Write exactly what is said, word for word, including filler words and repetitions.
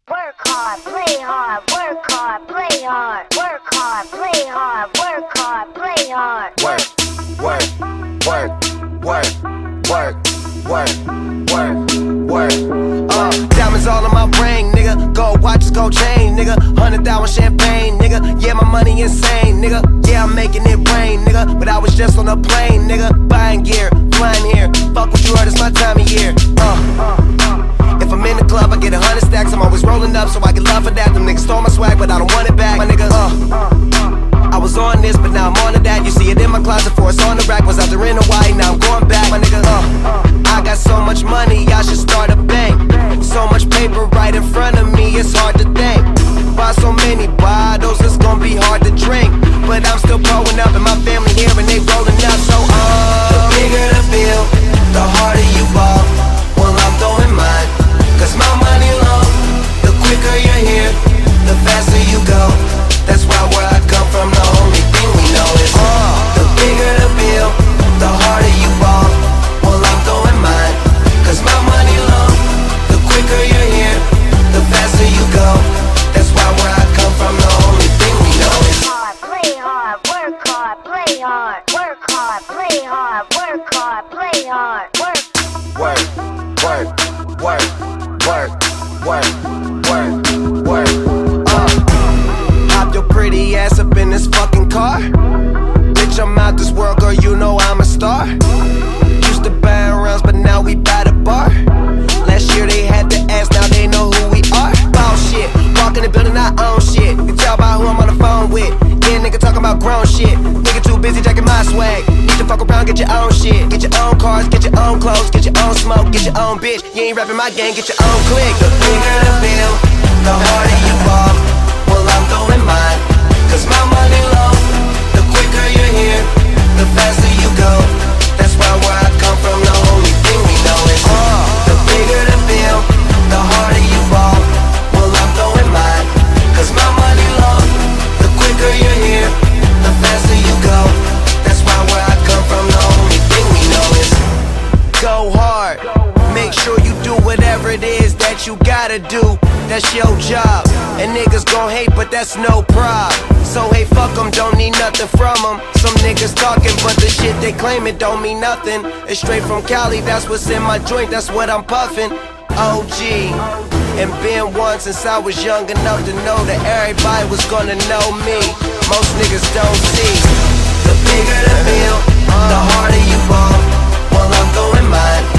work hard, play hard, work hard, play hard, work hard, play hard, work hard, play hard. Work, work, work, work, work, work, work, work. Uh, diamonds all in my ring, nigga. Gold watches, gold chain, nigga. Hundred thousand champagne, nigga. Yeah, my money insane, nigga. Yeah, I'm making it rain, nigga. But I was just on a plane, nigga. Buying gear, flying here. Fuck what you heard, it's my time of year. Uh. If I'm in the club, I get a hundred stacks. I'm always rolling up, so I get love for that. Them niggas stole my swag, but I don't want it back. My nigga, uh, I was on this, but now I'm on to that. You see it in my closet, for it's on the rack. Was out there in Hawaii, now I'm going back. My nigga, uh, I got so much money, I should start a bank. So much paper right in front of me, it's hard to think. Buy so many bottles, it's gonna be hard to drink. But I'm still growing up, and my family here, and they rolling up. So, uh, the bigger the bill, the harder you ball. Well, I'm throwing mine, cause my money long. The quicker you're here, the faster you go. That's why where I come from, the only thing we know is uh, the bigger the bill, the harder you ball. Well, I'm throwing mine, cause my money long. The quicker you're here, the faster you go. That's why where I come from, the only thing we know is hard, play hard, work hard, play hard, work hard, play hard, work hard, play hard, work. Work, work, work, work, work, work, work. Uh, hop your pretty ass up in this fucking car. Bitch, I'm out this world, girl, you know I'm a star. Used to buy rounds, but now we buy the bar. Last year they had to ask, now they know who we are. Boss shit, walk in the building, I own shit. You can tell by who I'm on the phone with. Yeah, nigga talking about grown shit. Nigga too busy jacking my swag. Need to fuck around, get your own shit. Get your own cars, get your own clothes, get your own smoke, get your own bitch. You ain't rapping my gang, get your own clique. The bigger the bill, the harder you ball. Well, I'm throwing mine, cause my money low. The quicker you're here, the faster you go. That's why where I come from, the only thing we know is uh, the bigger the bill, the harder you ball. Well, I'm throwing mine, cause my money low. The quicker you're here, the faster you go. That's why where I come from, the only thing we know is go hard. Make sure you do whatever it is that you gotta do. That's your job. And niggas gon' hate, but that's no prob. So hey, fuck them, don't need nothing from them. Some niggas talking, but the shit they claim it don't mean nothing. It's straight from Cali, that's what's in my joint, that's what I'm puffin'. O G, and been one since I was young enough to know that everybody was gonna know me. Most niggas don't see. The bigger the bill, the harder you ball. Well, I'm throwing mine,